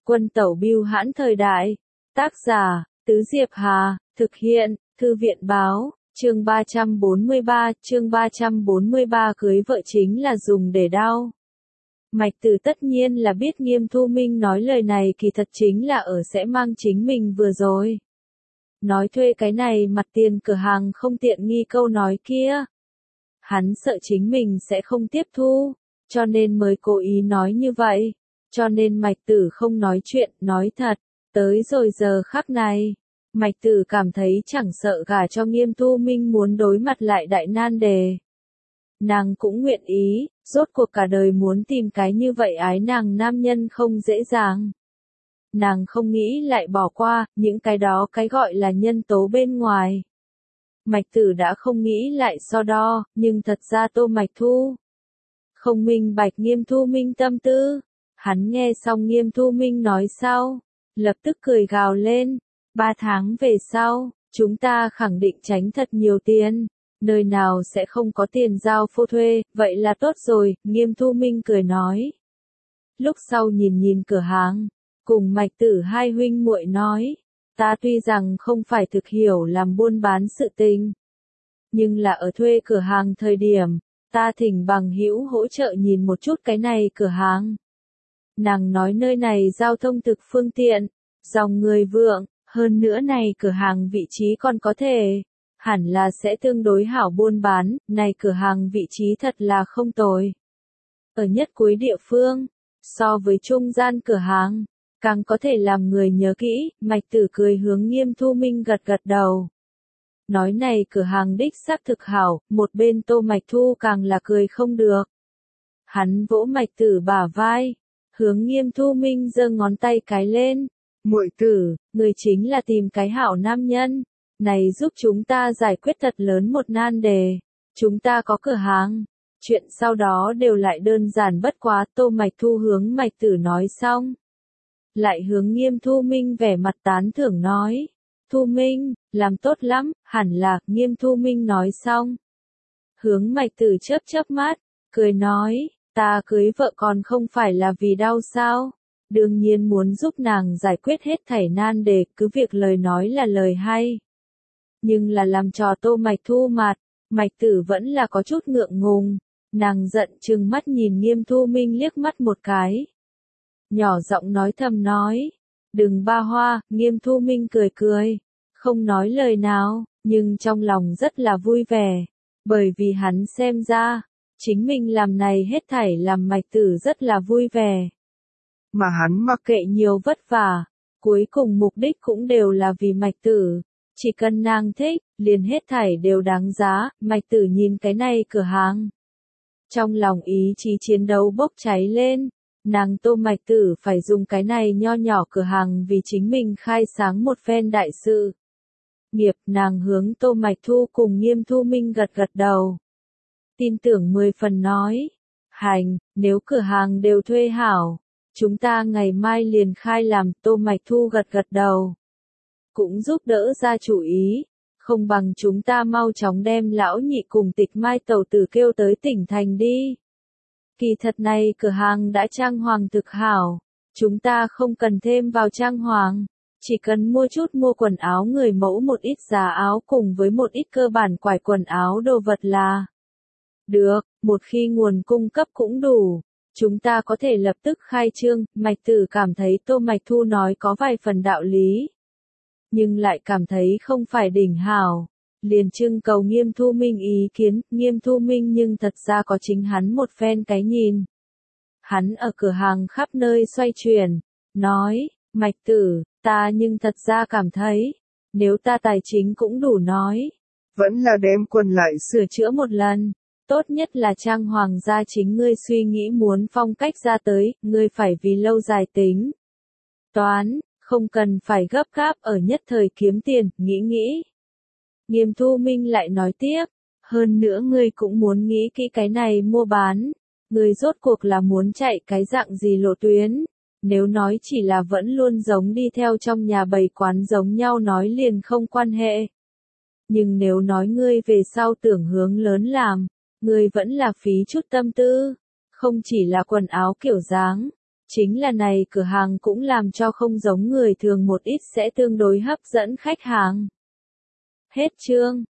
Quân tẩu bưu hãn thời đại. Tác giả, Tứ Diệp Hà, thực hiện, Thư viện báo, chương 343, cưới vợ chính là dùng để đao. Mạch Tử tất nhiên là biết Nghiêm Thu Minh nói lời này kỳ thật chính là ở sẽ mang chính mình vừa rồi. Nói thuê cái này mặt tiền cửa hàng không tiện nghi câu nói kia. Hắn sợ chính mình sẽ không tiếp thu, cho nên mới cố ý nói như vậy. Cho nên Mạch Tử không nói chuyện, nói thật. Tới rồi giờ khắc này, Mạch Tử cảm thấy chẳng sợ gả cho Nghiêm Thu Minh muốn đối mặt lại đại nan đề. Nàng cũng nguyện ý, rốt cuộc cả đời muốn tìm cái như vậy ái nàng nam nhân không dễ dàng. Nàng không nghĩ lại bỏ qua, những cái đó cái gọi là nhân tố bên ngoài. Mạch Tử đã không nghĩ lại so đo, nhưng thật ra Tô Mạch Thu không minh bạch Nghiêm Thu Minh tâm tư. Hắn nghe xong Nghiêm Thu Minh nói sau, lập tức cười gào lên. 3 tháng về sau, chúng ta khẳng định tránh thật nhiều tiền. Nơi nào sẽ không có tiền giao phô thuê, vậy là tốt rồi, Nghiêm Thu Minh cười nói. Lúc sau nhìn cửa hàng, cùng Mạch Tử hai huynh muội nói, ta tuy rằng không phải thực hiểu làm buôn bán sự tình, nhưng là ở thuê cửa hàng thời điểm, ta thỉnh bằng hữu hỗ trợ nhìn một chút cái này cửa hàng. Nàng nói nơi này giao thông thực phương tiện, dòng người vượng, hơn nữa này cửa hàng vị trí còn có thể, hẳn là sẽ tương đối hảo buôn bán, này cửa hàng vị trí thật là không tồi. Ở nhất cuối địa phương, so với trung gian cửa hàng, càng có thể làm người nhớ kỹ, Mạch Tử cười hướng Nghiêm Thu Minh gật đầu. Nói này cửa hàng đích xác thực hảo, một bên Tô Mạch Thu càng là cười không được. Hắn vỗ Mạch Tử bả vai, hướng Nghiêm Thu Minh giơ ngón tay cái lên. Muội tử, người chính là tìm cái hảo nam nhân, này giúp chúng ta giải quyết thật lớn một nan đề. Chúng ta có cửa hàng, chuyện sau đó đều lại đơn giản bất quá. Tô Mạch Thu hướng Mạch Tử nói xong, lại hướng Nghiêm Thu Minh vẻ mặt tán thưởng nói. Thu Minh, làm tốt lắm, hẳn là. Nghiêm Thu Minh nói xong, hướng Mạch Tử chớp mắt, cười nói, ta cưới vợ còn không phải là vì đau sao? Đương nhiên muốn giúp nàng giải quyết hết thảy nan đề, cứ việc lời nói là lời hay. Nhưng là làm trò Tô Mạch Thu mặt, Mạch Tử vẫn là có chút ngượng ngùng. Nàng giận trừng mắt nhìn Nghiêm Thu Minh liếc mắt một cái. Nhỏ giọng nói thầm nói, đừng ba hoa. Nghiêm Thu Minh cười, không nói lời nào, nhưng trong lòng rất là vui vẻ. Bởi vì hắn xem ra, chính mình làm này hết thảy làm Mạch Tử rất là vui vẻ. Mà hắn mặc kệ nhiều vất vả, cuối cùng mục đích cũng đều là vì Mạch Tử. Chỉ cần nàng thích, liền hết thảy đều đáng giá. Mạch Tử nhìn cái này cửa hàng, trong lòng ý chí chiến đấu bốc cháy lên. Nàng Tô Mạch Tử phải dùng cái này nho nhỏ cửa hàng vì chính mình khai sáng một phen đại sự nghiệp. Nàng hướng Tô Mạch Thu cùng Nghiêm Thu Minh gật đầu, tin tưởng 10 phần nói, hành, nếu cửa hàng đều thuê hảo, chúng ta ngày mai liền khai làm. Tô Mạch Thu gật đầu, cũng giúp đỡ ra chủ ý, không bằng chúng ta mau chóng đem lão nhị cùng Tịch Mai tẩu tử kêu tới tỉnh thành đi. Kỳ thật này cửa hàng đã trang hoàng thực hảo, chúng ta không cần thêm vào trang hoàng, chỉ cần mua quần áo người mẫu, một ít giá áo cùng với một ít cơ bản quải quần áo đồ vật là được. Một khi nguồn cung cấp cũng đủ, chúng ta có thể lập tức khai trương. Mạch Tử cảm thấy Tô Mạch Thu nói có vài phần đạo lý, nhưng lại cảm thấy không phải đỉnh hảo, liền trưng cầu Nghiêm Thu Minh ý kiến. Nghiêm Thu Minh nhưng thật ra có chính hắn một phen cái nhìn. Hắn ở cửa hàng khắp nơi xoay chuyển, nói, Mạch Tử, ta nhưng thật ra cảm thấy, nếu ta tài chính cũng đủ nói, vẫn là đem quần lại sửa chữa một lần. Tốt nhất là trang hoàng gia chính ngươi suy nghĩ muốn phong cách ra tới, ngươi phải vì lâu dài tính toán, không cần phải gấp gáp ở nhất thời kiếm tiền, nghĩ. Nghiêm Thu Minh lại nói tiếp, hơn nữa ngươi cũng muốn nghĩ kỹ cái này mua bán, ngươi rốt cuộc là muốn chạy cái dạng gì lộ tuyến. Nếu nói chỉ là vẫn luôn giống đi theo trong nhà bày quán giống nhau nói liền không quan hệ. Nhưng nếu nói ngươi về sau tưởng hướng lớn làm, ngươi vẫn là phí chút tâm tư, không chỉ là quần áo kiểu dáng, Chính là này cửa hàng cũng làm cho không giống người thường một ít sẽ tương đối hấp dẫn khách hàng. Hết chương.